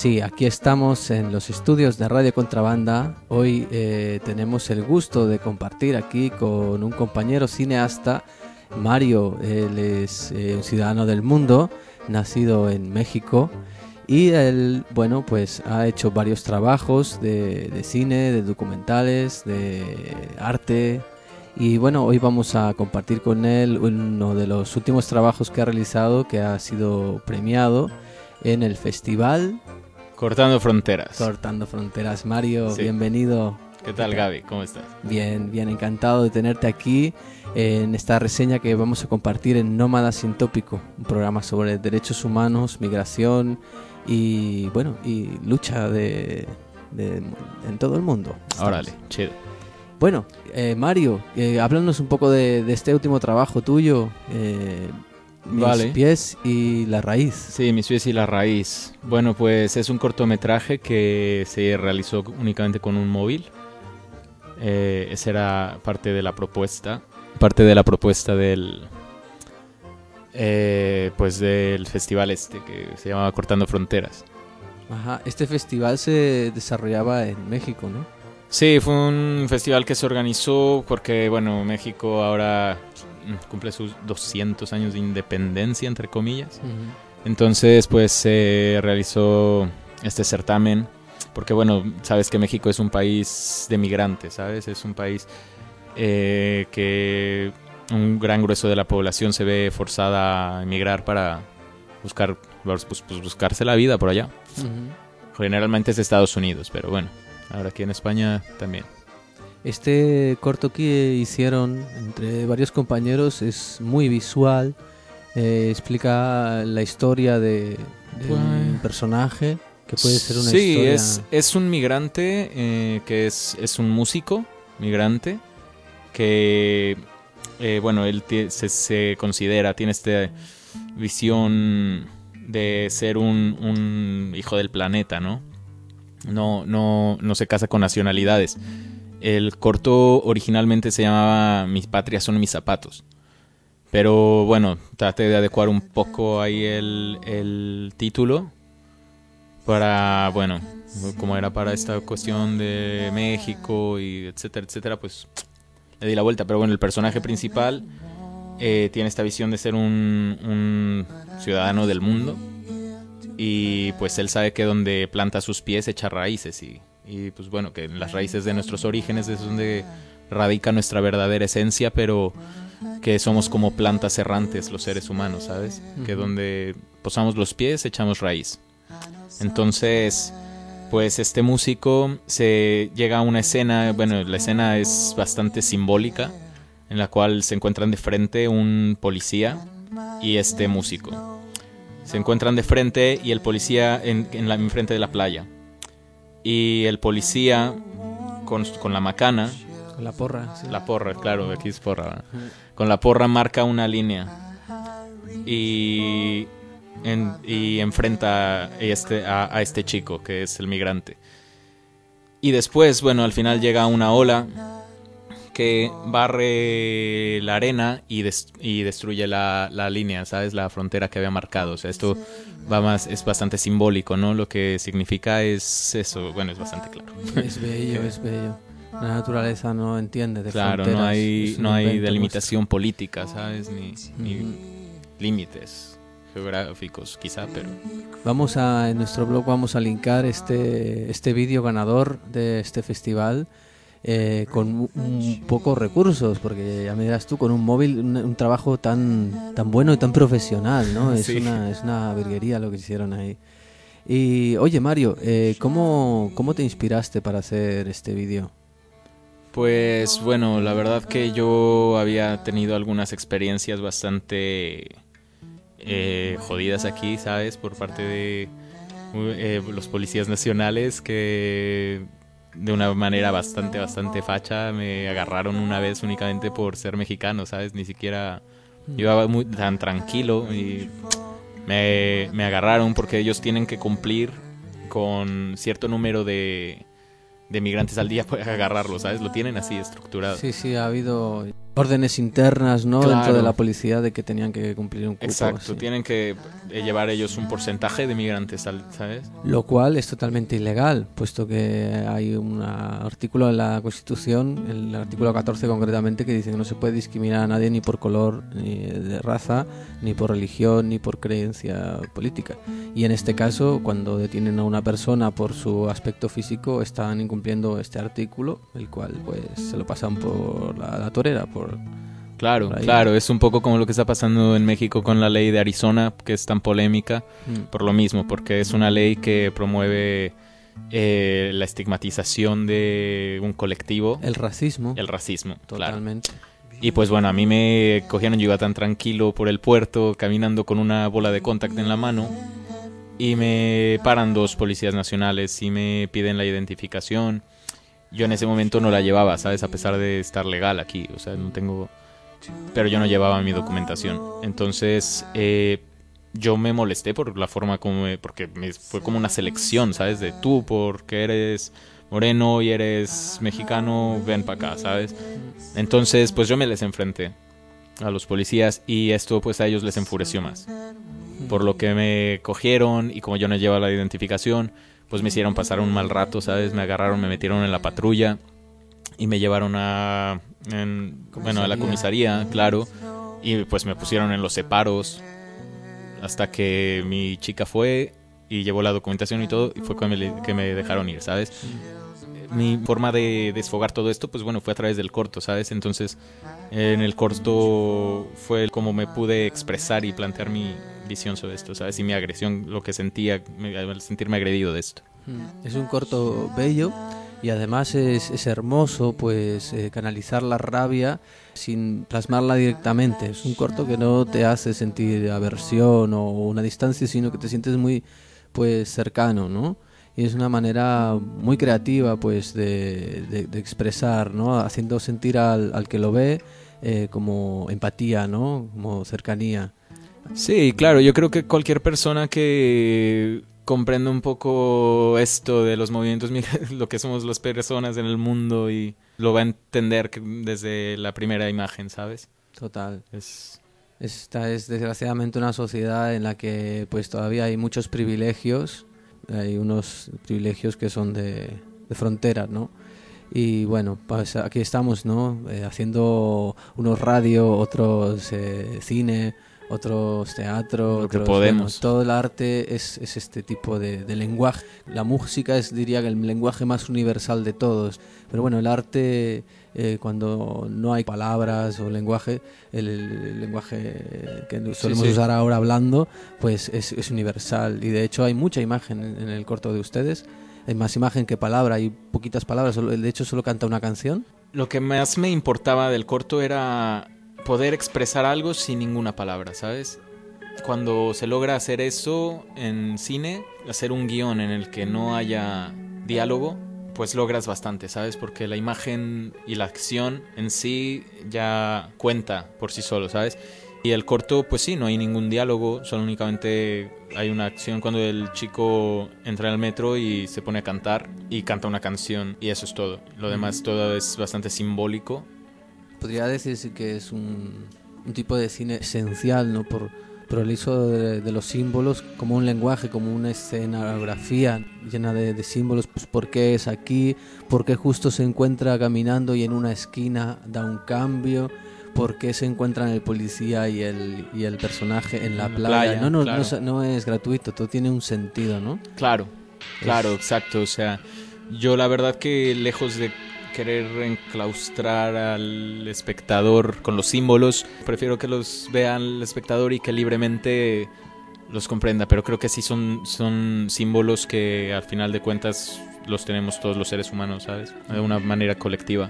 sí, aquí estamos en los estudios de Radio Contrabanda. Hoy tenemos el gusto de compartir aquí con un compañero cineasta, Mario. Él es un ciudadano del mundo, nacido en México, y él, bueno, pues ha hecho varios trabajos de cine, de documentales, de arte. Y bueno, hoy vamos a compartir con él uno de los últimos trabajos que ha realizado, que ha sido premiado en el festival Cortando Fronteras. Cortando Fronteras. Mario, Sí. Bienvenido. ¿Qué tal, Gaby? ¿Cómo estás? Bien, bien, encantado de tenerte aquí en esta reseña que vamos a compartir en Nómada Sin Tópico, un programa sobre derechos humanos, migración y, bueno, y lucha en todo el mundo. Órale, chido. Bueno, Mario, háblanos un poco de este último trabajo tuyo, Mis pies y la raíz. Sí, Mis pies y la raíz. Bueno, pues es un cortometraje que se realizó únicamente con un móvil. Esa era parte de la propuesta. Parte de la propuesta del pues del festival que se llamaba Cortando Fronteras. Ajá, este festival se desarrollaba en México, ¿no? Sí, fue un festival que se organizó porque, bueno, México ahora cumple sus 200 años de independencia, entre comillas. Uh-huh. Entonces, pues se realizó este certamen porque, bueno, sabes que México es un país de migrantes, ¿sabes? Es un país que un gran grueso de la población se ve forzada a emigrar para buscarse la vida por allá. Uh-huh. Generalmente es Estados Unidos, pero bueno, ahora aquí en España también. Este corto que hicieron entre varios compañeros es muy visual, explica la historia de un personaje que puede ser una historia... Sí, es un migrante que es un músico migrante que, bueno, él se considera, tiene esta visión de ser un hijo del planeta, ¿no? No se casa con nacionalidades. El corto originalmente se llamaba Mi patria son mis zapatos. Pero bueno, traté de adecuar un poco ahí el título para, bueno, como era para esta cuestión de México y etcétera, etcétera, pues le di la vuelta. Pero bueno, el personaje principal tiene esta visión de ser un ciudadano del mundo. Y pues él sabe que donde planta sus pies echa raíces y pues bueno, que en las raíces de nuestros orígenes es donde radica nuestra verdadera esencia, pero que somos como plantas errantes los seres humanos, ¿sabes? Uh-huh. Que donde posamos los pies echamos raíz. Entonces, pues este músico llega a una escena, bueno, la escena es bastante simbólica, en la cual se encuentran de frente un policía y este músico. Se encuentran de frente y el policía en frente de la playa. Y el policía con la macana... Con la porra. Sí. La porra, claro, aquí es porra. ¿Verdad? Con la porra marca una línea. Y enfrenta a este chico, que es el migrante. Y después, bueno, al final llega una ola que barre la arena y destruye la línea, ¿sabes? La frontera que había marcado. O sea, esto es bastante simbólico, ¿no? Lo que significa es eso. Bueno, es bastante claro. Es bello, es bello. La naturaleza no entiende de claro, fronteras. no hay delimitación política, ¿sabes? Ni límites geográficos, quizá, pero... En nuestro blog vamos a linkar este vídeo ganador de este festival. Con pocos recursos, porque ya me dirás tú, con un móvil, un trabajo tan bueno y tan profesional, ¿no? Es una virguería lo que hicieron ahí. Y oye, Mario, ¿cómo te inspiraste para hacer este vídeo? Pues bueno, la verdad que yo había tenido algunas experiencias bastante jodidas aquí, ¿sabes? Por parte de los policías nacionales que... de una manera bastante facha me agarraron una vez únicamente por ser mexicano, ¿sabes? Ni siquiera iba tan tranquilo y me agarraron porque ellos tienen que cumplir con cierto número de migrantes al día para agarrarlos, ¿sabes? Lo tienen así estructurado. Sí, ha habido órdenes internas, ¿no? Claro. Dentro de la policía de que tenían que cumplir un cupo. Exacto, Sí. tienen que llevar ellos un porcentaje de migrantes, ¿sabes? Lo cual es totalmente ilegal, puesto que hay un artículo en la Constitución, el artículo 14 concretamente, que dice que no se puede discriminar a nadie ni por color, ni de raza, ni por religión, ni por creencia política. Y en este caso, cuando detienen a una persona por su aspecto físico, están incumpliendo este artículo, el cual pues se lo pasan por la torera, Claro, por ahí. claro, es un poco como lo que está pasando en México con la ley de Arizona, que es tan polémica, por lo mismo, porque es una ley que promueve la estigmatización de un colectivo, El racismo, el racismo, claro. totalmente. Y pues bueno, a mí me cogieron, yo iba tan tranquilo por el puerto, caminando con una bola de contact en la mano, y me paran 2 policías nacionales y me piden la identificación. Yo en ese momento no la llevaba, ¿sabes? A pesar de estar legal aquí, o sea, no tengo... Pero yo no llevaba mi documentación. Entonces, yo me molesté por la forma como... porque fue como una selección, ¿sabes? De tú, porque eres moreno y eres mexicano, ven para acá, ¿sabes? Entonces, pues yo me les enfrenté a los policías y esto pues a ellos les enfureció más. Por lo que me cogieron y como yo no llevaba la identificación, pues me hicieron pasar un mal rato, ¿sabes? Me agarraron, me metieron en la patrulla y me llevaron a la comisaría, claro, y pues me pusieron en los separos hasta que mi chica fue y llevó la documentación y todo, y fue que me dejaron ir, ¿sabes? Mi forma de desfogar todo esto, pues bueno, fue a través del corto, ¿sabes? Entonces, en el corto fue como me pude expresar y plantear mi visión sobre esto, ¿sabes? Y mi agresión, lo que sentía al sentirme agredido de esto. Es un corto bello y además es hermoso pues canalizar la rabia sin plasmarla directamente. Es un corto que no te hace sentir aversión o una distancia, sino que te sientes muy pues cercano, ¿no? Y es una manera muy creativa pues de expresar, ¿no? Haciendo sentir al que lo ve como empatía, ¿no? Como cercanía. Sí, claro, yo creo que cualquier persona que comprenda un poco esto de los movimientos, lo que somos las personas en el mundo, y lo va a entender desde la primera imagen, ¿sabes? Total. Esta es desgraciadamente una sociedad en la que pues todavía hay muchos privilegios. Hay unos privilegios que son de frontera, ¿no? Y bueno, pues aquí estamos, ¿no? Haciendo unos radio, otros cine, otros teatro, Lo que otros, podemos. bueno, todo el arte es este tipo de lenguaje. La música es, diría, que el lenguaje más universal de todos. Pero bueno, el arte, cuando no hay palabras o lenguaje, el lenguaje que solemos usar ahora hablando, pues es universal. Y de hecho hay mucha imagen en el corto de ustedes. Hay más imagen que palabra, hay poquitas palabras. De hecho, solo canta una canción. Lo que más me importaba del corto era poder expresar algo sin ninguna palabra, ¿sabes? Cuando se logra hacer eso en cine, hacer un guión en el que no haya diálogo, pues logras bastante, ¿sabes? Porque la imagen y la acción en sí ya cuenta por sí solo, ¿sabes? Y el corto, pues sí, no hay ningún diálogo, solo únicamente hay una acción cuando el chico entra al metro y se pone a cantar y canta una canción, y eso es todo. Lo demás todo es bastante simbólico. Podría decirse que es un tipo de cine esencial, ¿no? Por el uso de los símbolos como un lenguaje, como una escenografía llena de símbolos. Pues por qué es aquí, por qué justo se encuentra caminando y en una esquina da un cambio, por qué se encuentran el policía y el personaje en la playa. No, claro. No es gratuito, todo tiene un sentido, ¿no? Claro, exacto. O sea, yo la verdad que lejos de querer enclaustrar al espectador con los símbolos, prefiero que los vea el espectador y que libremente los comprenda, pero creo que sí son símbolos que al final de cuentas los tenemos todos los seres humanos, ¿sabes? De una manera colectiva,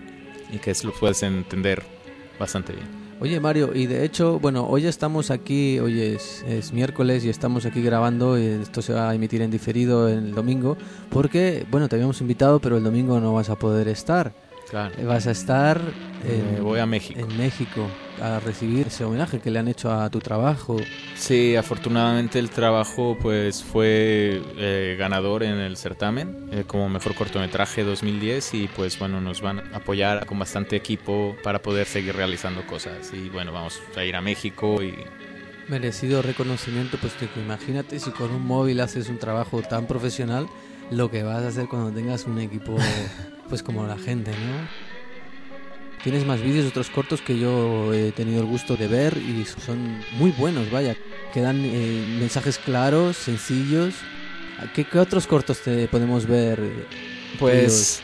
y que lo puedes entender bastante bien. Oye, Mario, y de hecho, bueno, hoy estamos aquí, hoy es miércoles y estamos aquí grabando, y esto se va a emitir en diferido el domingo, porque, bueno, te habíamos invitado, pero el domingo no vas a poder estar. Claro. Vas a estar Voy a México. en México. a recibir ese homenaje que le han hecho a tu trabajo. Sí, afortunadamente el trabajo pues fue ganador en el certamen como mejor cortometraje 2010 y pues bueno, nos van a apoyar con bastante equipo para poder seguir realizando cosas y bueno, vamos a ir a México y... Merecido reconocimiento, pues que imagínate si con un móvil haces un trabajo tan profesional, lo que vas a hacer cuando tengas un equipo pues como la gente, ¿no? Tienes más vídeos, otros cortos que yo he tenido el gusto de ver y son muy buenos, vaya, que dan mensajes claros, sencillos. ¿Qué otros cortos te podemos ver? Pues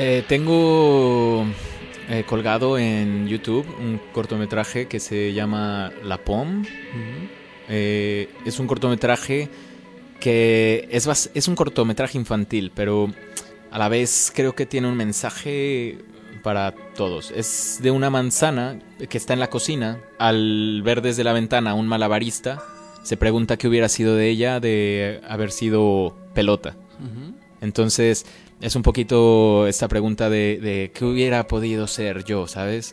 tengo colgado en YouTube un cortometraje que se llama La Pomme. Uh-huh. Es un cortometraje que es un cortometraje infantil, pero a la vez creo que tiene un mensaje para todos. Es de una manzana que está en la cocina. Al ver desde la ventana a un malabarista, se pregunta qué hubiera sido de ella de haber sido pelota. Uh-huh. Entonces es un poquito esta pregunta de qué hubiera podido ser yo, ¿sabes?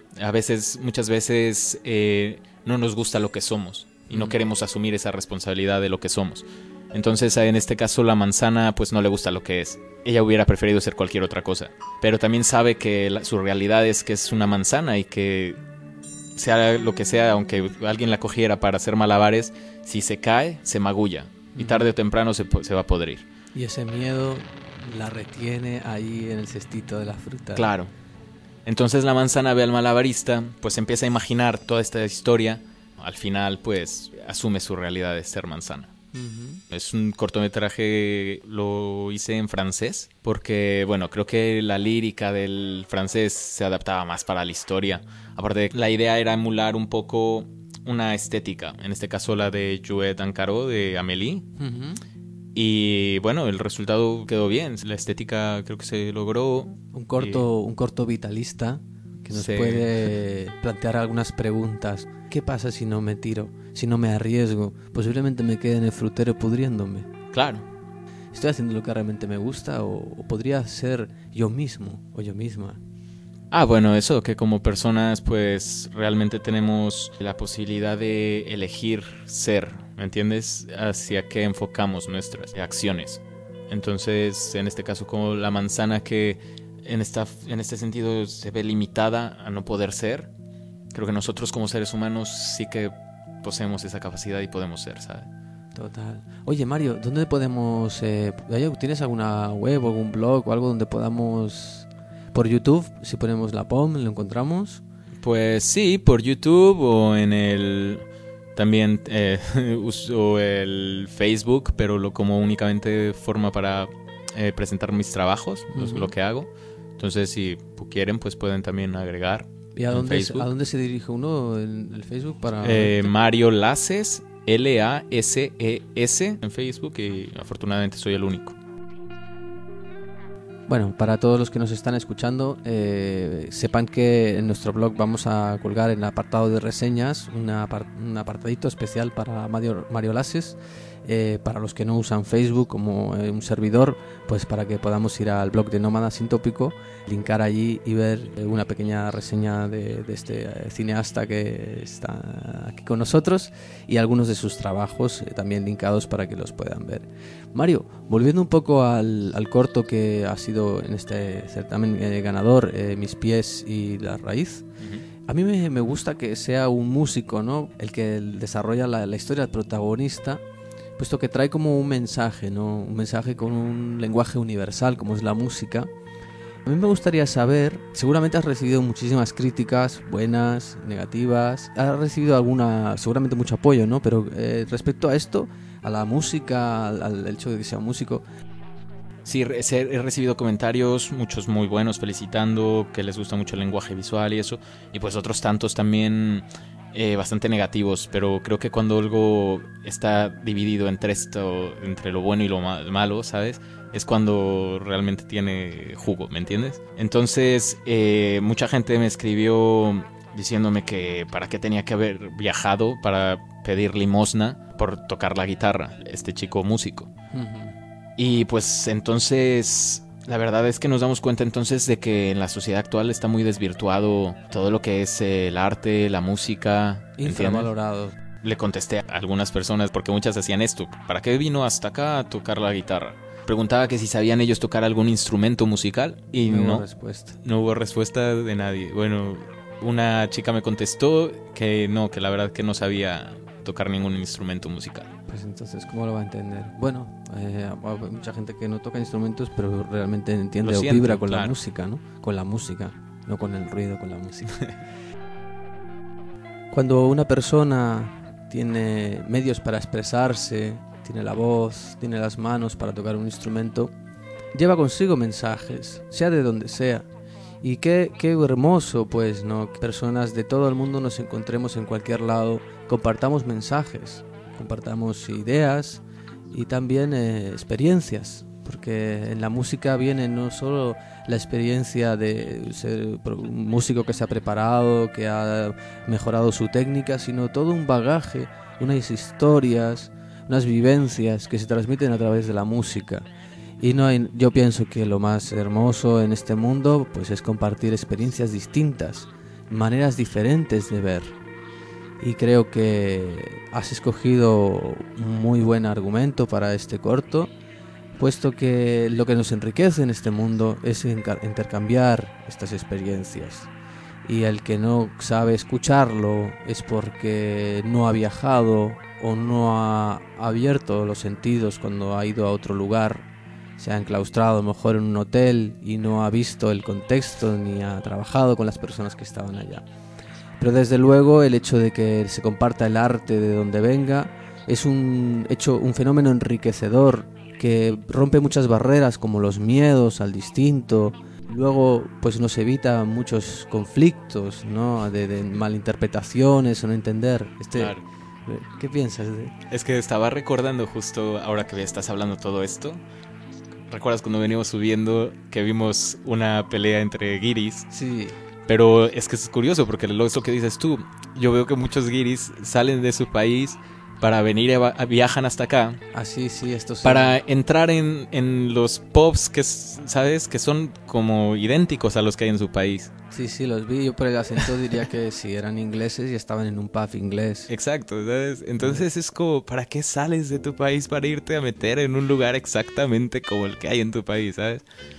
Muchas veces no nos gusta lo que somos y no queremos asumir esa responsabilidad de lo que somos. Entonces en este caso la manzana pues no le gusta lo que es. Ella hubiera preferido ser cualquier otra cosa, pero también sabe que su realidad es que es una manzana y que sea lo que sea, aunque alguien la cogiera para hacer malabares, si se cae, se magulla y tarde o temprano se va a podrir. Y ese miedo la retiene ahí en el cestito de la fruta. Claro. Entonces la manzana ve al malabarista, pues empieza a imaginar toda esta historia. Al final, pues, asume su realidad de ser manzana. Uh-huh. Es un cortometraje, lo hice en francés, porque, bueno, creo que la lírica del francés se adaptaba más para la historia. Aparte, la idea era emular un poco una estética, en este caso la de Juliette Ancaro, de Amélie. Uh-huh. Y bueno, el resultado quedó bien. La estética creo que se logró. Un corto vitalista que nos puede plantear algunas preguntas. ¿Qué pasa si no me tiro? Si no me arriesgo, posiblemente me quede en el frutero pudriéndome. Claro. ¿Estoy haciendo lo que realmente me gusta o podría ser yo mismo o yo misma? Bueno, eso, que como personas pues realmente tenemos la posibilidad de elegir ser, ¿me entiendes? Hacia qué enfocamos nuestras acciones. Entonces, en este caso, como la manzana que en este sentido se ve limitada a no poder ser, creo que nosotros como seres humanos sí que poseemos esa capacidad y podemos ser, ¿sabes? Total. Oye, Mario, ¿dónde podemos... ¿tienes alguna web o algún blog o algo donde podamos... Por YouTube, si ponemos La Pomme, ¿lo encontramos? Pues sí, por YouTube o en el... También uso el Facebook, pero como únicamente forma para presentar mis trabajos, uh-huh. Lo que hago. Entonces, si quieren, pues pueden también agregar. ¿Y a dónde se dirige uno en el Facebook? Para Mario Lases, Lases en Facebook, y afortunadamente soy el único. Bueno, para todos los que nos están escuchando, sepan que en nuestro blog vamos a colgar en el apartado de reseñas un apartadito especial para Mario Lases, para los que no usan Facebook como un servidor, pues para que podamos ir al blog de Nómada Sin Tópico, linkar allí y ver una pequeña reseña de este cineasta que está aquí con nosotros y algunos de sus trabajos también linkados para que los puedan ver. Mario, volviendo un poco al corto que ha sido en este certamen ganador, Mis pies y la raíz. Uh-huh. A mí me gusta que sea un músico, ¿no?, el que desarrolla la historia del protagonista, puesto que trae como un mensaje, ¿no?, un mensaje con un lenguaje universal como es la música. A mí me gustaría saber, seguramente has recibido muchísimas críticas, buenas, negativas, has recibido seguramente mucho apoyo, ¿no? Pero respecto a esto, a la música, al hecho de que sea un músico. Sí, he recibido comentarios, muchos muy buenos, felicitando, que les gusta mucho el lenguaje visual y eso, y pues otros tantos también bastante negativos, pero creo que cuando algo está dividido entre lo bueno y lo malo, ¿sabes?, es cuando realmente tiene jugo, ¿me entiendes? Entonces, mucha gente me escribió diciéndome que para qué tenía que haber viajado para pedir limosna por tocar la guitarra, este chico músico. Uh-huh. Y pues entonces La verdad es que nos damos cuenta entonces de que en la sociedad actual está muy desvirtuado todo lo que es el arte, la música. Infravalorado. Le contesté a algunas personas porque muchas hacían esto. ¿Para qué vino hasta acá a tocar la guitarra? Preguntaba que si sabían ellos tocar algún instrumento musical y No hubo respuesta. No hubo respuesta de nadie. Bueno, una chica me contestó que no, que la verdad que no sabía tocar ningún instrumento musical. Pues entonces, ¿cómo lo va a entender? Bueno, hay mucha gente que no toca instrumentos, pero realmente entiende o vibra con la música, ¿no? Con la música, no con el ruido, con la música. Cuando una persona tiene medios para expresarse, tiene la voz, tiene las manos para tocar un instrumento, lleva consigo mensajes, sea de donde sea. Y qué hermoso, pues, ¿no? Que personas de todo el mundo nos encontremos en cualquier lado, compartamos mensajes, compartamos ideas y también experiencias, porque en la música viene no solo la experiencia de ser un músico que se ha preparado, que ha mejorado su técnica, sino todo un bagaje, unas historias, unas vivencias que se transmiten a través de la música. Y yo pienso que lo más hermoso en este mundo pues es compartir experiencias distintas, maneras diferentes de ver. Y creo que has escogido un muy buen argumento para este corto, puesto que lo que nos enriquece en este mundo es intercambiar estas experiencias. Y el que no sabe escucharlo es porque no ha viajado o no ha abierto los sentidos cuando ha ido a otro lugar. Se ha enclaustrado mejor en un hotel y no ha visto el contexto ni ha trabajado con las personas que estaban allá. Pero desde luego el hecho de que se comparta el arte de donde venga es un fenómeno enriquecedor que rompe muchas barreras como los miedos al distinto. Luego pues nos evita muchos conflictos, ¿no? de malinterpretaciones o no entender. Claro. ¿Qué piensas? Es que estaba recordando justo ahora que estás hablando todo esto. ¿Recuerdas cuando veníamos subiendo que vimos una pelea entre guiris? Sí. Pero es que es curioso porque eso que dices tú, yo veo que muchos guiris salen de su país para venir, viajan hasta acá. Ah, sí, esto sí. Para entrar en los pubs que, ¿sabes? Que son como idénticos a los que hay en su país. Sí, los vi. Yo por el acento diría que sí, eran ingleses y estaban en un pub inglés. Exacto, ¿sabes? Entonces es como, ¿para qué sales de tu país para irte a meter en un lugar exactamente como el que hay en tu país, ¿sabes?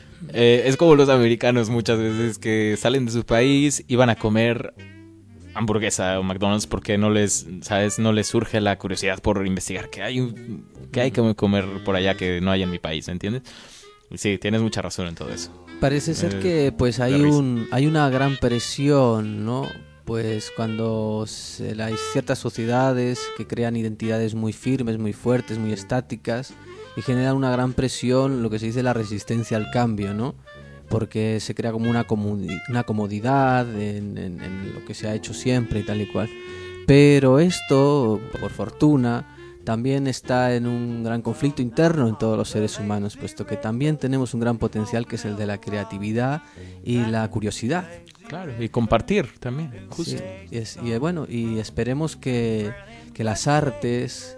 Es como los americanos muchas veces que salen de su país y van a comer hamburguesa o McDonald's porque no les, ¿sabes? No les surge la curiosidad por investigar qué hay que comer por allá que no hay en mi país, ¿entiendes? Sí, tienes mucha razón en todo eso. Parece ser que pues hay una gran presión, ¿no? Pues cuando hay ciertas sociedades que crean identidades muy firmes, muy fuertes, muy estáticas y generan una gran presión, lo que se dice la resistencia al cambio, ¿no? Porque se crea como una comodidad en lo que se ha hecho siempre y tal y cual. Pero esto, por fortuna, también está en un gran conflicto interno en todos los seres humanos, puesto que también tenemos un gran potencial que es el de la creatividad y la curiosidad. Claro, y compartir también, justo. Sí, y esperemos que las artes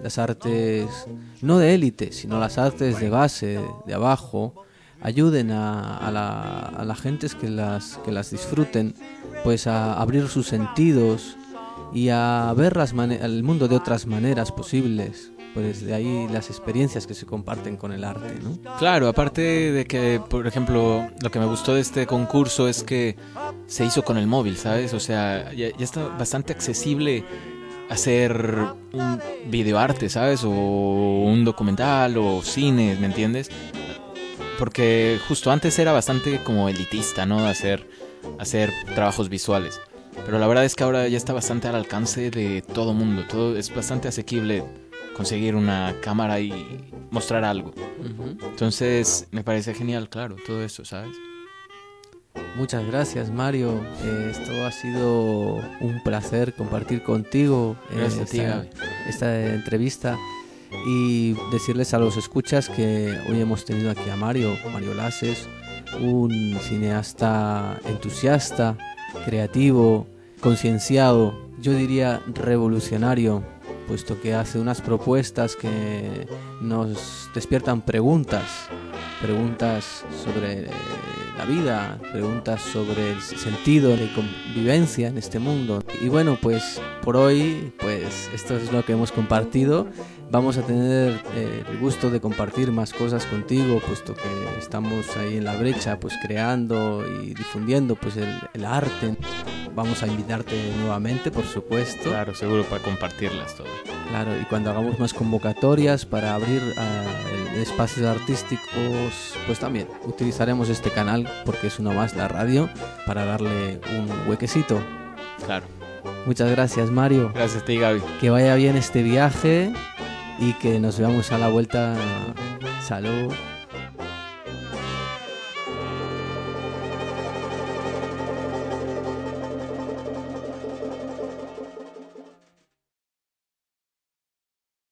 no de élite, sino las artes de base, de abajo, ayuden a las gentes que las disfruten, pues a abrir sus sentidos y a ver el mundo de otras maneras posibles. Pues de ahí las experiencias que se comparten con el arte, ¿no? Claro, aparte de que, por ejemplo, lo que me gustó de este concurso es que se hizo con el móvil, ¿sabes? O sea, ya está bastante accesible hacer un videoarte, ¿sabes? O un documental o cine, ¿me entiendes? Porque justo antes era bastante como elitista, ¿no? Hacer trabajos visuales. Pero la verdad es que ahora ya está bastante al alcance de todo mundo. Todo es bastante asequible conseguir una cámara y mostrar algo. Uh-huh. Entonces me parece genial, claro, todo eso, ¿sabes? Muchas gracias, Mario. Esto ha sido un placer compartir contigo esta entrevista y decirles a los escuchas que hoy hemos tenido aquí a Mario Lases, un cineasta entusiasta, creativo, concienciado, yo diría revolucionario, puesto que hace unas propuestas que nos despiertan preguntas preguntas sobre la vida, preguntas sobre el sentido de convivencia en este mundo. Y bueno, pues por hoy, pues esto es lo que hemos compartido. Vamos a tener el gusto de compartir más cosas contigo, puesto que estamos ahí en la brecha, pues creando y difundiendo pues el arte. Vamos a invitarte nuevamente, por supuesto. Claro, seguro, para compartirlas todas. Claro, y cuando hagamos más convocatorias para abrir espacios artísticos, pues también utilizaremos este canal, porque es uno más, la radio, para darle un huequecito. Claro. Muchas gracias, Mario. Gracias a ti, Gaby. Que vaya bien este viaje y que nos veamos a la vuelta. Salud.